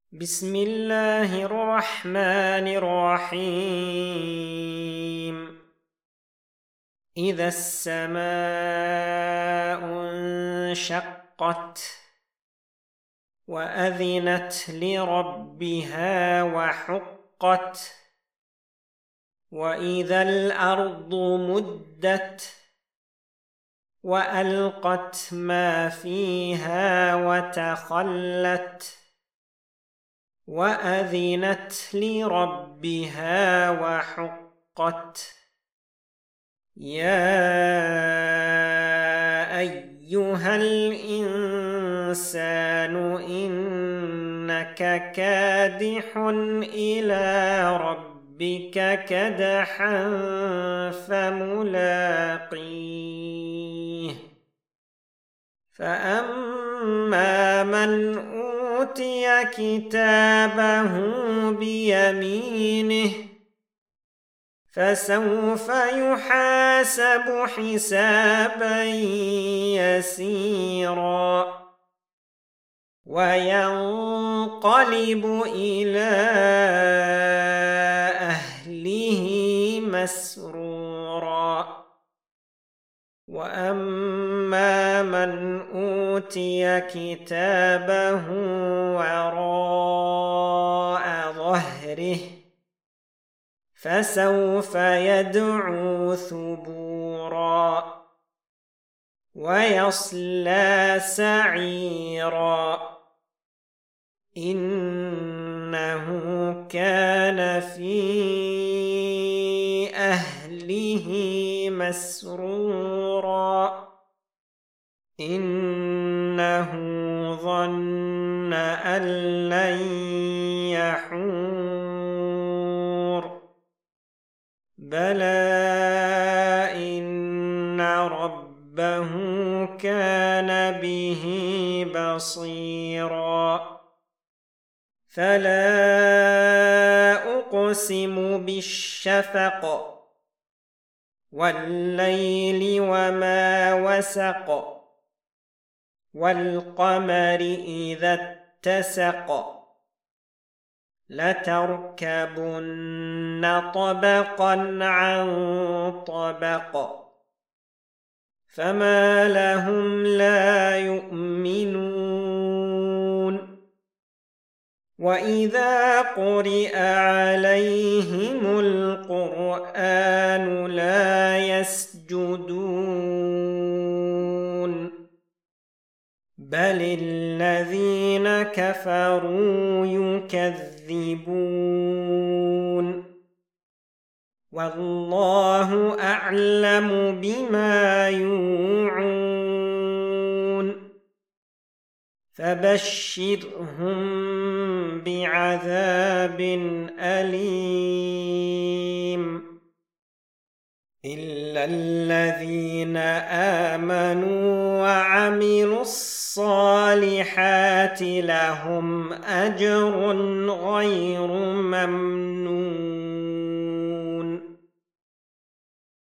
بسم الله الرحمن الرحيم. إذا السماء انشقت وأذنت لربها وحقت وإذا الأرض مدت وألقت ما فيها وتخلت وأذنت لربها وحقت. يا أيها الإنسان إنك كادح إلى ربك كدحا فملاقيه. فأما من أوتي كتابه بيمينه فسوف يحاسب حسابا يسيرا وينقلب إلى أهله مسرورا. وأما من أوتي كتابه وراء ظهره فسوف يدعو ثبورا ويصلى سعيرا إنه كان في أهله مسرورا إنه ظن أن لن يحور بلى إن ربه كان به بصيرا. فلا أقسم بالشفق والليل وما وسق والقمر إذا اتسق لتركبن طبقا عن طبق فما لهم لا يؤمنون وإذا قرئ عليهم القرآن لا يسجدون بل الذين كفروا يكذبون والله أعلم بما يوعون فبشرهم بعذاب أليم إلا الذين آمنوا وعملوا الصالحات لهم أجر غير ممنون.